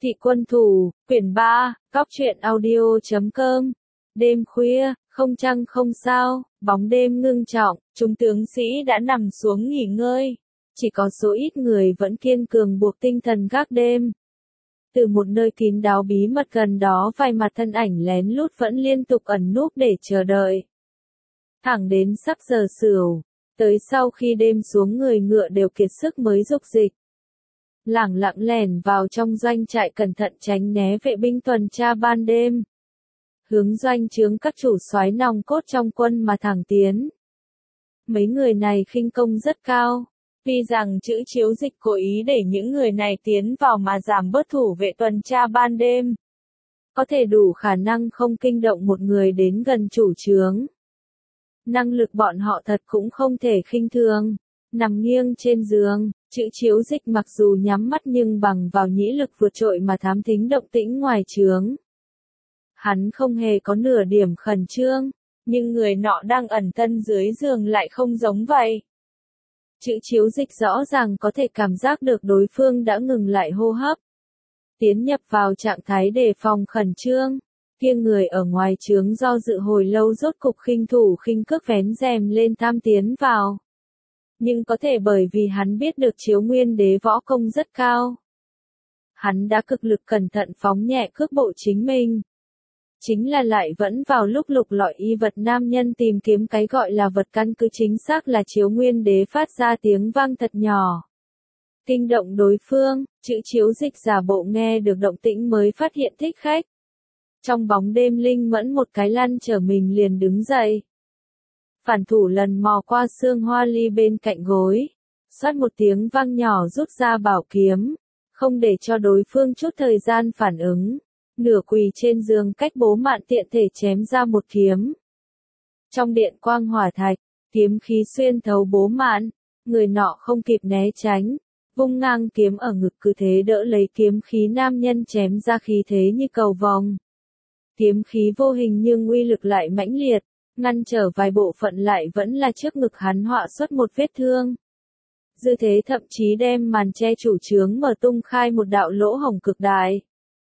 Thị quân thủ, quyển 3, Cóc truyện audio.com. Đêm khuya, không trăng không sao, bóng đêm ngưng trọng, chúng tướng sĩ đã nằm xuống nghỉ ngơi. Chỉ có số ít người vẫn kiên cường buộc tinh thần gác đêm. Từ một nơi kín đáo bí mật gần đó vài mặt thân ảnh lén lút vẫn liên tục ẩn núp để chờ đợi. Thẳng đến sắp giờ sửu, tới sau khi đêm xuống người ngựa đều kiệt sức mới dục dịch. Lẳng lặng lẻn vào trong doanh trại cẩn thận tránh né vệ binh tuần tra ban đêm. Hướng doanh trướng các chủ soái nòng cốt trong quân mà thẳng tiến. Mấy người này khinh công rất cao. Tuy rằng chữ Chiếu Dịch cố ý để những người này tiến vào mà giảm bớt thủ vệ tuần tra ban đêm. Có thể đủ khả năng không kinh động một người đến gần chủ trướng. Năng lực bọn họ thật cũng không thể khinh thường. Nằm nghiêng trên giường, chữ Chiếu Dịch mặc dù nhắm mắt nhưng bằng vào nhĩ lực vượt trội mà thám thính động tĩnh ngoài trướng. Hắn không hề có nửa điểm khẩn trương, nhưng người nọ đang ẩn thân dưới giường lại không giống vậy. Chữ Chiếu Dịch rõ ràng có thể cảm giác được đối phương đã ngừng lại hô hấp. Tiến nhập vào trạng thái đề phòng khẩn trương, kia người ở ngoài trướng do dự hồi lâu rốt cục khinh thủ khinh cước vén rèm lên tham tiến vào. Nhưng có thể bởi vì hắn biết được Chiếu Nguyên Đế võ công rất cao. Hắn đã cực lực cẩn thận phóng nhẹ cước bộ chính mình. Chính là lại vẫn vào lúc lục lọi y vật nam nhân tìm kiếm cái gọi là vật căn cứ chính xác là Chiếu Nguyên Đế phát ra tiếng vang thật nhỏ. Kinh động đối phương, chữ Chiếu Dịch giả bộ nghe được động tĩnh mới phát hiện thích khách. Trong bóng đêm linh mẫn một cái lăn trở mình liền đứng dậy. Phản thủ lần mò qua xương hoa ly bên cạnh gối. Xoát một tiếng vang nhỏ rút ra bảo kiếm. Không để cho đối phương chút thời gian phản ứng. Nửa quỳ trên giường cách Bố Mạn tiện thể chém ra một kiếm. Trong điện quang hỏa thạch, kiếm khí xuyên thấu Bố Mạn. Người nọ không kịp né tránh. Vung ngang kiếm ở ngực cứ thế đỡ lấy kiếm khí nam nhân chém ra khí thế như cầu vồng. Kiếm khí vô hình nhưng uy lực lại mãnh liệt. Ngăn trở vài bộ phận lại vẫn là trước ngực hắn họa xuất một vết thương. Dư thế thậm chí đem màn che chủ trướng mở tung khai một đạo lỗ hổng cực đại.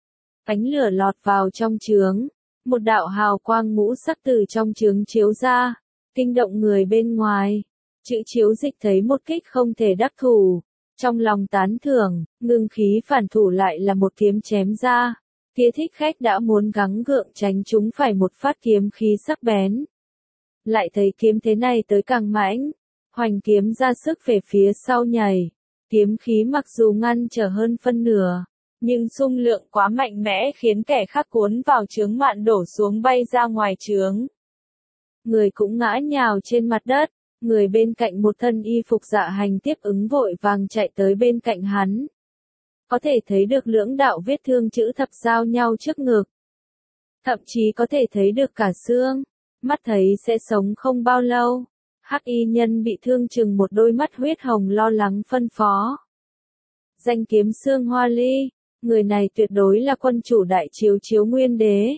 Ánh lửa lọt vào trong trướng, một đạo hào quang ngũ sắc từ trong trướng chiếu ra, kinh động người bên ngoài. Chữ Chiếu Dịch thấy một kích không thể đắc thủ, trong lòng tán thưởng, ngưng khí phản thủ lại là một kiếm chém ra. Kia thích khách đã muốn gắng gượng tránh chúng phải một phát kiếm khí sắc bén. Lại thấy kiếm thế này tới càng mãnh, hoành kiếm ra sức về phía sau nhảy. Kiếm khí mặc dù ngăn trở hơn phân nửa, nhưng xung lượng quá mạnh mẽ khiến kẻ khác cuốn vào chướng mạn đổ xuống bay ra ngoài chướng. Người cũng ngã nhào trên mặt đất, người bên cạnh một thân y phục dạ hành tiếp ứng vội vàng chạy tới bên cạnh hắn. Có thể thấy được lưỡng đạo vết thương chữ thập giao nhau trước ngực. Thậm chí có thể thấy được cả xương, mắt thấy sẽ sống không bao lâu. Hắc y nhân bị thương chừng một đôi mắt huyết hồng lo lắng phân phó. Danh kiếm xương hoa ly, người này tuyệt đối là quân chủ đại chiếu Chiếu Nguyên Đế.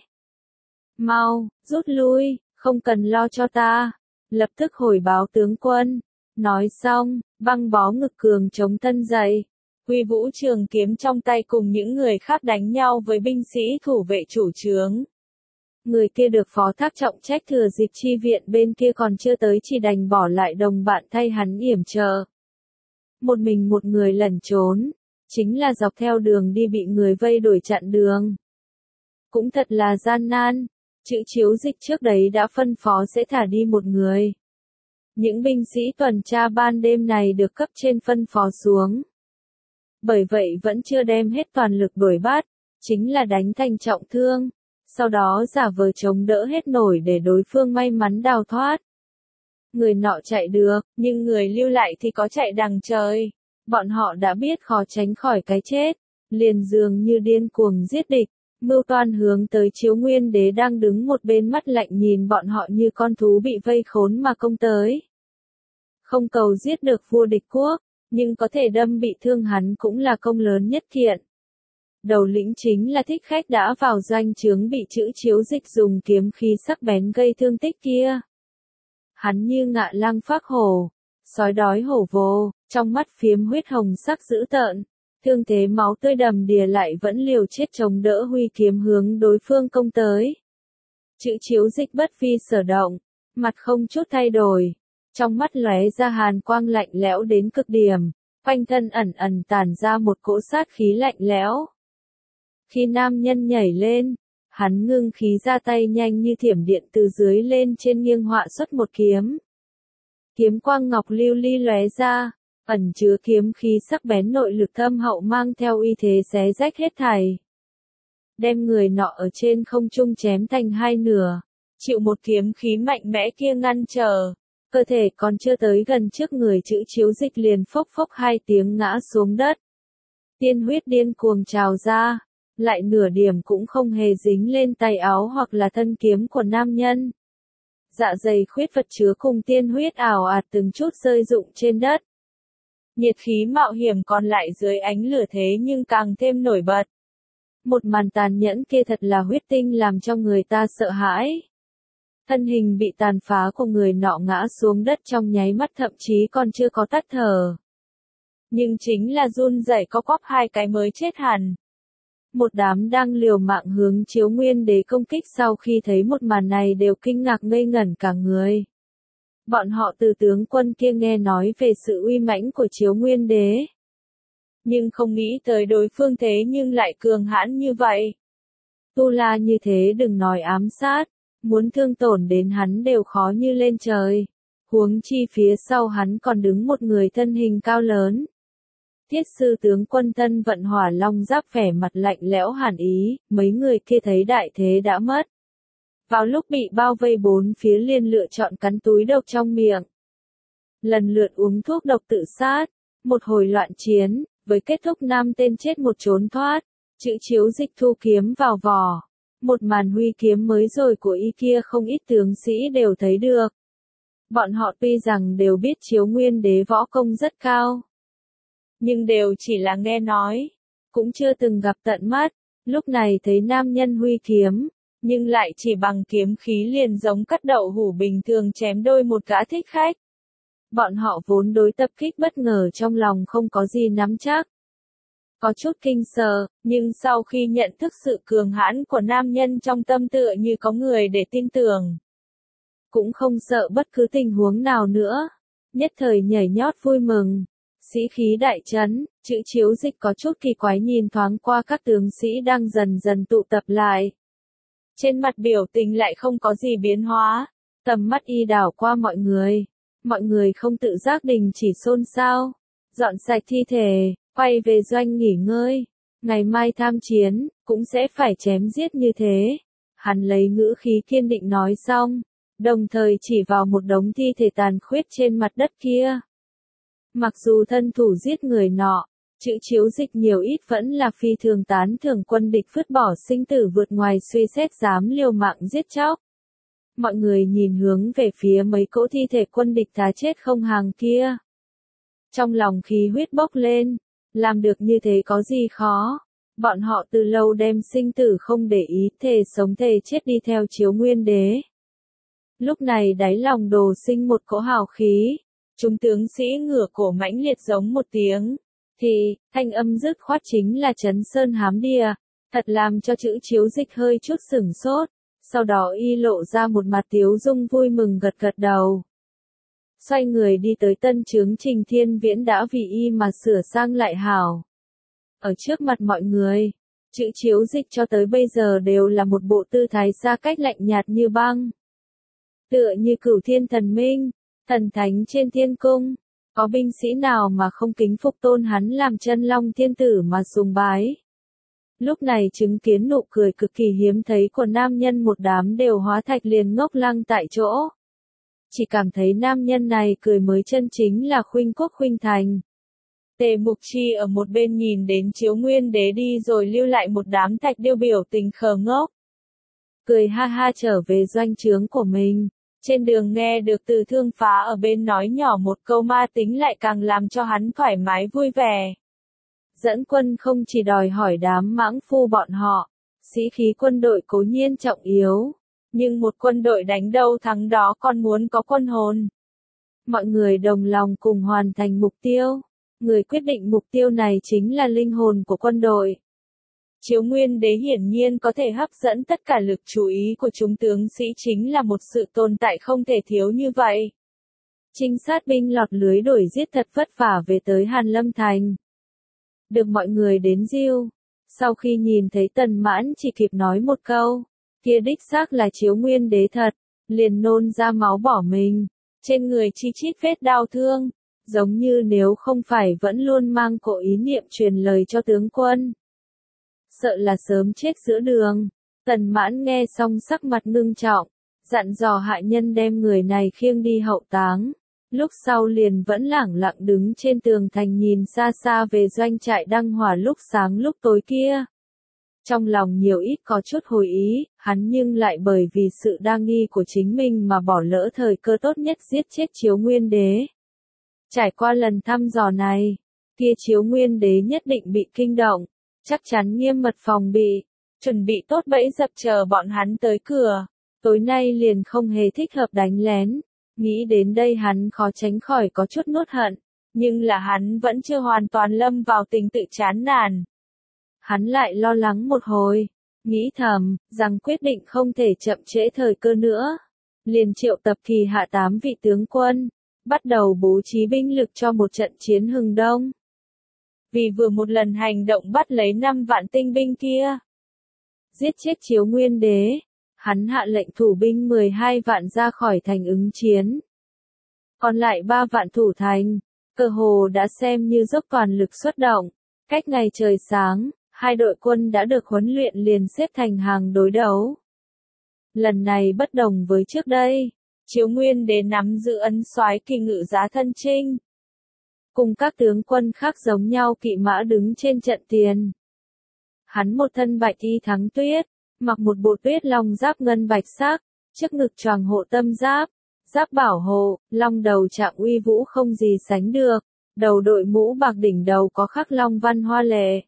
Mau, rút lui, không cần lo cho ta. Lập tức hồi báo tướng quân. Nói xong, băng bó ngực cường chống thân dậy. Huy vũ trường kiếm trong tay cùng những người khác đánh nhau với binh sĩ thủ vệ chủ trướng. Người kia được phó thác trọng trách thừa dịp chi viện bên kia còn chưa tới chỉ đành bỏ lại đồng bạn thay hắn yểm trợ. Một mình một người lẩn trốn, chính là dọc theo đường đi bị người vây đuổi chặn đường. Cũng thật là gian nan, chữ Chiếu Dịch trước đấy đã phân phó sẽ thả đi một người. Những binh sĩ tuần tra ban đêm này được cấp trên phân phó xuống. Bởi vậy vẫn chưa đem hết toàn lực đuổi bắt, chính là đánh thành trọng thương, sau đó giả vờ chống đỡ hết nổi để đối phương may mắn đào thoát. Người nọ chạy được, nhưng người lưu lại thì có chạy đằng trời. Bọn họ đã biết khó tránh khỏi cái chết, liền dường như điên cuồng giết địch, mưu toan hướng tới Chiếu Nguyên Đế đang đứng một bên mắt lạnh nhìn bọn họ như con thú bị vây khốn mà công tới. Không cầu giết được vua địch quốc, nhưng có thể đâm bị thương hắn cũng là công lớn nhất thiện. Đầu lĩnh chính là thích khách đã vào doanh trướng bị chữ Chiếu Dịch dùng kiếm khí sắc bén gây thương tích kia. Hắn như ngạ lang phác hổ, sói đói hổ vồ, trong mắt phiếm huyết hồng sắc dữ tợn, Thương thế máu tươi đầm đìa lại vẫn liều chết chống đỡ huy kiếm hướng đối phương công tới. Chữ Chiếu Dịch bất vi sở động, mặt không chút thay đổi, trong mắt lóe ra hàn quang lạnh lẽo đến cực điểm, quanh thân ẩn ẩn tản ra một cỗ sát khí lạnh lẽo. Khi nam nhân nhảy lên, hắn ngưng khí ra tay nhanh như thiểm điện từ dưới lên trên nghiêng họa xuất một kiếm. Kiếm quang ngọc lưu ly lóe ra, ẩn chứa kiếm khí sắc bén nội lực thâm hậu mang theo uy thế xé rách hết thảy. Đem người nọ ở trên không trung chém thành hai nửa, chịu một kiếm khí mạnh mẽ kia ngăn trở, cơ thể còn chưa tới gần trước người Chữ Chiếu Dịch liền phốc phốc hai tiếng ngã xuống đất. Tiên huyết điên cuồng trào ra, lại nửa điểm cũng không hề dính lên tay áo hoặc là thân kiếm của nam nhân. Dạ dày khuyết vật chứa cùng tiên huyết ảo ạt từng chút rơi rụng trên đất. Nhiệt khí mạo hiểm còn lại dưới ánh lửa thế nhưng càng thêm nổi bật. Một màn tàn nhẫn kia thật là huyết tinh làm cho người ta sợ hãi. Thân hình bị tàn phá của người nọ ngã xuống đất trong nháy mắt thậm chí còn chưa có tắt thở. Nhưng chính là run rẩy co quắp hai cái mới chết hẳn. Một đám đang liều mạng hướng Chiếu Nguyên Đế công kích sau khi thấy một màn này đều kinh ngạc ngây ngẩn cả người. Bọn họ từ tướng quân kia nghe nói về sự uy mãnh của Chiếu Nguyên Đế. Nhưng không nghĩ tới đối phương thế nhưng lại cường hãn như vậy. Tu la như thế đừng nói ám sát, muốn thương tổn đến hắn đều khó như lên trời. Huống chi phía sau hắn còn đứng một người thân hình cao lớn. Thiết sư tướng quân thân vận hỏa long giáp vẻ mặt lạnh lẽo hàn ý, mấy người kia thấy đại thế đã mất. Vào lúc bị bao vây bốn phía liền lựa chọn cắn túi độc trong miệng. Lần lượt uống thuốc độc tự sát, một hồi loạn chiến, với kết thúc nam tên chết một trốn thoát, Chữ Chiếu Dịch thu kiếm vào vỏ. Một màn huy kiếm mới rồi của y kia không ít tướng sĩ đều thấy được. Bọn họ tuy rằng đều biết Chiếu Nguyên Đế võ công rất cao, nhưng đều chỉ là nghe nói, cũng chưa từng gặp tận mắt. Lúc này thấy nam nhân huy kiếm, nhưng lại chỉ bằng kiếm khí liền giống cắt đậu hũ bình thường chém đôi một gã thích khách. Bọn họ vốn đối tập kích bất ngờ trong lòng không có gì nắm chắc. Có chút kinh sợ, nhưng sau khi nhận thức sự cường hãn của nam nhân trong tâm tựa như có người để tin tưởng. Cũng không sợ bất cứ tình huống nào nữa. Nhất thời nhảy nhót vui mừng. Sĩ khí đại trấn, Chữ Chiếu Dịch có chút kỳ quái nhìn thoáng qua các tướng sĩ đang dần dần tụ tập lại. Trên mặt biểu tình lại không có gì biến hóa. Tầm mắt y đảo qua mọi người. Mọi người không tự giác đình chỉ xôn xao. Dọn sạch thi thể, quay về doanh nghỉ ngơi. Ngày mai tham chiến, cũng sẽ phải chém giết như thế. Hắn lấy ngữ khí kiên định nói xong, đồng thời chỉ vào một đống thi thể tàn khuyết trên mặt đất kia. Mặc dù thân thủ giết người nọ, Chữ Chiếu Dịch nhiều ít vẫn là phi thường tán thưởng quân địch vứt bỏ sinh tử vượt ngoài suy xét dám liều mạng giết chóc. Mọi người nhìn hướng về phía mấy cỗ thi thể quân địch thá chết không hàng kia. Trong lòng khí huyết bốc lên, làm được như thế có gì khó. Bọn họ từ lâu đem sinh tử không để ý, thề sống thề chết đi theo Chiếu Nguyên Đế. Lúc này đáy lòng Đồ Sinh một cỗ hào khí. Chúng tướng sĩ ngửa cổ mãnh liệt giống một tiếng, thì, thanh âm dứt khoát chính là Trấn Sơn Hám Đìa, thật làm cho Chữ Chiếu Dịch hơi chút sửng sốt, sau đó y lộ ra một mặt tiếu dung vui mừng gật gật đầu. Xoay người đi tới tân trướng Trình Thiên Viễn đã vì y mà sửa sang lại hảo. Ở trước mặt mọi người, Chữ Chiếu Dịch cho tới bây giờ đều là một bộ tư thái xa cách lạnh nhạt như băng. Tựa như Cửu Thiên Thần Minh, thần thánh trên thiên cung, có binh sĩ nào mà không kính phục tôn hắn làm chân long thiên tử mà sùng bái. Lúc này chứng kiến nụ cười cực kỳ hiếm thấy của nam nhân một đám đều hóa thạch liền ngốc lăng tại chỗ. Chỉ cảm thấy nam nhân này cười mới chân chính là khuynh quốc khuynh thành. Tề Mục Chi ở một bên nhìn đến Chiếu Nguyên Đế đi rồi lưu lại một đám thạch điêu biểu tình khờ ngốc. Cười ha ha trở về doanh trướng của mình. Trên đường nghe được Từ Thương Phá ở bên nói nhỏ một câu ma tính lại càng làm cho hắn thoải mái vui vẻ. Dẫn quân không chỉ đòi hỏi đám mãng phu bọn họ, sĩ khí quân đội cố nhiên trọng yếu, nhưng một quân đội đánh đâu thắng đó còn muốn có quân hồn. Mọi người đồng lòng cùng hoàn thành mục tiêu. Người quyết định mục tiêu này chính là linh hồn của quân đội. Chiếu Nguyên Đế hiển nhiên có thể hấp dẫn tất cả lực chú ý của chúng tướng sĩ, chính là một sự tồn tại không thể thiếu như vậy. Trinh sát binh lọt lưới đuổi giết thật vất vả về tới Hàn Lâm Thành. Được mọi người đến diêu. Sau khi nhìn thấy Tần Mãn chỉ kịp nói một câu, kia đích xác là Chiếu Nguyên Đế thật, liền nôn ra máu bỏ mình, trên người chi chít vết đau thương, giống như nếu không phải vẫn luôn mang cỗ ý niệm truyền lời cho tướng quân. Sợ là sớm chết giữa đường. Tần Mãn nghe xong sắc mặt ngưng trọng, dặn dò hạ nhân đem người này khiêng đi hậu táng. Lúc sau liền vẫn lẳng lặng đứng trên tường thành nhìn xa xa về doanh trại đăng hỏa lúc sáng lúc tối kia. Trong lòng nhiều ít có chút hồi ý, hắn nhưng lại bởi vì sự đa nghi của chính mình mà bỏ lỡ thời cơ tốt nhất giết chết Chiếu Nguyên Đế. Trải qua lần thăm dò này, kia Chiếu Nguyên Đế nhất định bị kinh động, chắc chắn nghiêm mật phòng bị, chuẩn bị tốt bẫy dập chờ bọn hắn tới cửa. Tối nay liền không hề thích hợp đánh lén. Nghĩ đến đây hắn khó tránh khỏi có chút nuốt hận, nhưng là hắn vẫn chưa hoàn toàn lâm vào tình tự chán nản. Hắn lại lo lắng một hồi, nghĩ thầm, rằng quyết định không thể chậm trễ thời cơ nữa. Liền triệu tập kỳ hạ 8 vị tướng quân, bắt đầu bố trí binh lực cho một trận chiến hừng đông. Vì vừa một lần hành động bắt lấy 5 vạn tinh binh kia, giết chết Chiếu Nguyên Đế, hắn hạ lệnh thủ binh 12 vạn ra khỏi thành ứng chiến. Còn lại 3 vạn thủ thành, cơ hồ đã xem như dốc toàn lực xuất động. Cách ngày trời sáng, hai đội quân đã được huấn luyện liền xếp thành hàng đối đấu. Lần này bất đồng với trước đây, Chiếu Nguyên Đế nắm giữ ấn soái kỳ ngự giá thân chinh. Cùng các tướng quân khác giống nhau kỵ mã đứng trên trận tiền. Hắn một thân bạch y thắng tuyết, mặc một bộ tuyết long giáp ngân bạch sắc, trước ngực choàng hộ tâm giáp, giáp bảo hộ, long đầu trạng uy vũ không gì sánh được, đầu đội mũ bạc đỉnh đầu có khắc long văn hoa lệ.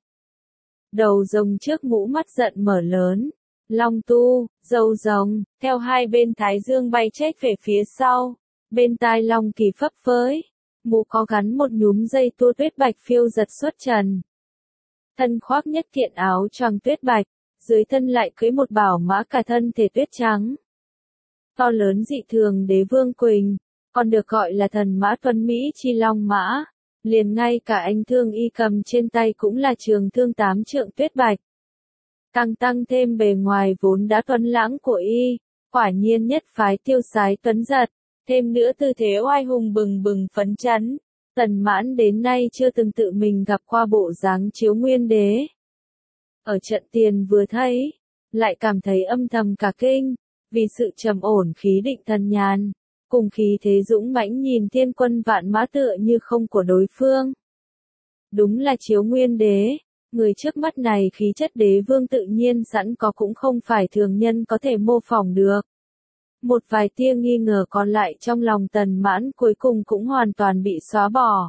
Đầu rồng trước mũ mắt giận mở lớn, long tu, râu rồng, theo hai bên thái dương bay chết về phía sau, bên tai long kỳ phấp phới, mũ có gắn một nhúm dây tua tuyết bạch phiêu giật xuất trần. Thân khoác nhất kiện áo choàng tuyết bạch, dưới thân lại cưỡi một bảo mã cả thân thể tuyết trắng. To lớn dị thường Đế Vương Quỳnh, còn được gọi là thần mã tuấn Mỹ chi long mã, liền ngay cả anh thương y cầm trên tay cũng là trường thương 8 trượng tuyết bạch. Càng tăng thêm bề ngoài vốn đã tuấn lãng của y, quả nhiên nhất phái tiêu sái tuấn giật, thêm nữa tư thế oai hùng bừng bừng phấn chấn. Tần Mãn đến nay chưa từng tự mình gặp qua bộ dáng Chiếu Nguyên Đế. Ở trận tiền vừa thấy, lại cảm thấy âm thầm cả kinh, vì sự trầm ổn khí định thần nhàn, cùng khí thế dũng mãnh nhìn thiên quân vạn mã tựa như không của đối phương. Đúng là Chiếu Nguyên Đế, người trước mắt này khí chất đế vương tự nhiên sẵn có cũng không phải thường nhân có thể mô phỏng được. Một vài tia nghi ngờ còn lại trong lòng Tần Mãn cuối cùng cũng hoàn toàn bị xóa bỏ.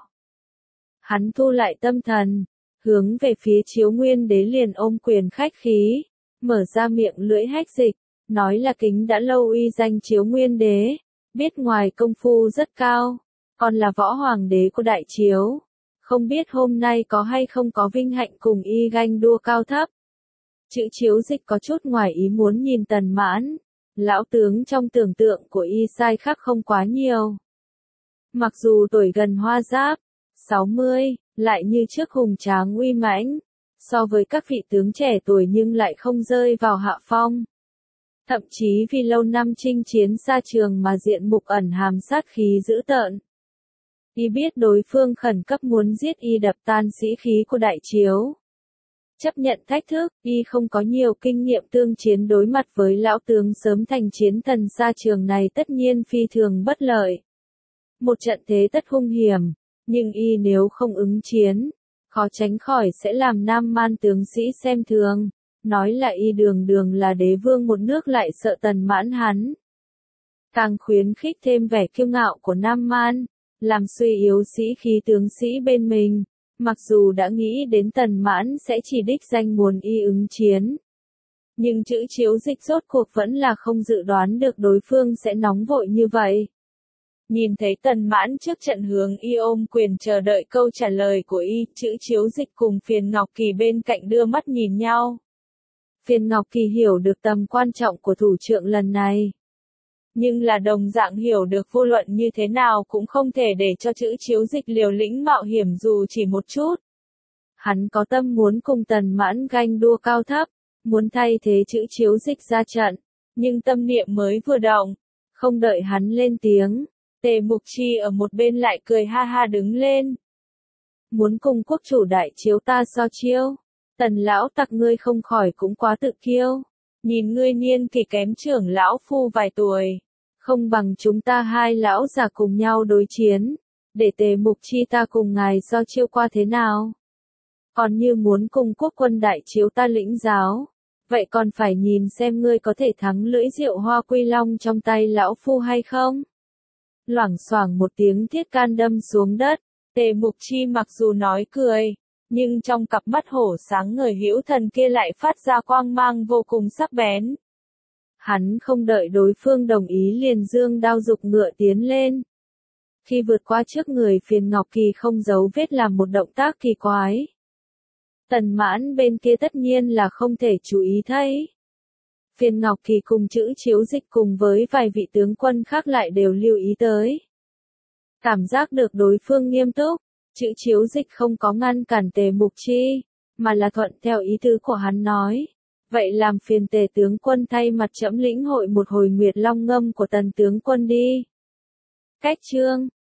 Hắn thu lại tâm thần, hướng về phía Chiếu Nguyên Đế liền ôm quyền khách khí, mở ra miệng lưỡi hách dịch, nói là kính đã lâu uy danh Chiếu Nguyên Đế, biết ngoài công phu rất cao, còn là võ hoàng đế của Đại Chiếu, không biết hôm nay có hay không có vinh hạnh cùng y ganh đua cao thấp. Chữ Chiếu dịch có chút ngoài ý muốn nhìn Tần Mãn, lão tướng trong tưởng tượng của y sai khác không quá nhiều. Mặc dù tuổi gần hoa giáp, 60, lại như trước hùng tráng uy mãnh, so với các vị tướng trẻ tuổi nhưng lại không rơi vào hạ phong. Thậm chí vì lâu năm chinh chiến xa trường mà diện mục ẩn hàm sát khí dữ tợn. Y biết đối phương khẩn cấp muốn giết y đập tan sĩ khí của Đại Chiếu. Chấp nhận thách thức, y không có nhiều kinh nghiệm tương chiến đối mặt với lão tướng sớm thành chiến thần xa trường này tất nhiên phi thường bất lợi. Một trận thế tất hung hiểm, nhưng y nếu không ứng chiến, khó tránh khỏi sẽ làm Nam Man tướng sĩ xem thường, nói là y đường đường là đế vương một nước lại sợ Tần Mãn hắn. Càng khuyến khích thêm vẻ kiêu ngạo của Nam Man, làm suy yếu sĩ khí tướng sĩ bên mình. Mặc dù đã nghĩ đến Tần Mãn sẽ chỉ đích danh muốn y ứng chiến, nhưng chữ Chiếu dịch rốt cuộc vẫn là không dự đoán được đối phương sẽ nóng vội như vậy. Nhìn thấy Tần Mãn trước trận hướng y ôm quyền chờ đợi câu trả lời của y, Chữ Chiếu Dịch cùng Phiền Ngọc Kỳ bên cạnh đưa mắt nhìn nhau. Phiền Ngọc Kỳ hiểu được tầm quan trọng của thủ trưởng lần này. Nhưng là đồng dạng hiểu được vô luận như thế nào cũng không thể để cho Chữ Chiếu Dịch liều lĩnh mạo hiểm dù chỉ một chút. Hắn có tâm muốn cùng Tần Mãn ganh đua cao thấp, muốn thay thế Chữ Chiếu Dịch ra trận, nhưng tâm niệm mới vừa động, không đợi hắn lên tiếng, Tề Mục Chi ở một bên lại cười ha ha đứng lên. Muốn cùng quốc chủ đại chiếu ta so chiêu, Tần lão tặc ngươi không khỏi cũng quá tự kiêu, nhìn ngươi niên kỷ kém trưởng lão phu vài tuổi, không bằng chúng ta hai lão già cùng nhau đối chiến, để Tề Mục Chi ta cùng ngài so chiêu qua thế nào. Còn như muốn cùng quốc quân đại chiếu ta lĩnh giáo, vậy còn phải nhìn xem ngươi có thể thắng lưỡi diệu hoa quy long trong tay lão phu hay không. Loảng xoảng một tiếng thiết can đâm xuống đất, Tề Mục Chi mặc dù nói cười, nhưng trong cặp mắt hổ sáng ngời hữu thần kia lại phát ra quang mang vô cùng sắc bén. Hắn không đợi đối phương đồng ý liền dương đao dục ngựa tiến lên. Khi vượt qua trước người Phiền Ngọc Kỳ không giấu vết làm một động tác kỳ quái. Tần Mãn bên kia tất nhiên là không thể chú ý thấy. Phiền Ngọc Kỳ cùng Chữ Chiếu Dịch cùng với vài vị tướng quân khác lại đều lưu ý tới. Cảm giác được đối phương nghiêm túc, Chữ Chiếu Dịch không có ngăn cản Tề Mục Chi, mà là thuận theo ý tứ của hắn nói. Vậy làm phiền Tề tướng quân thay mặt trẫm lĩnh hội một hồi Nguyệt Long ngâm của Tần tướng quân đi. Cách chương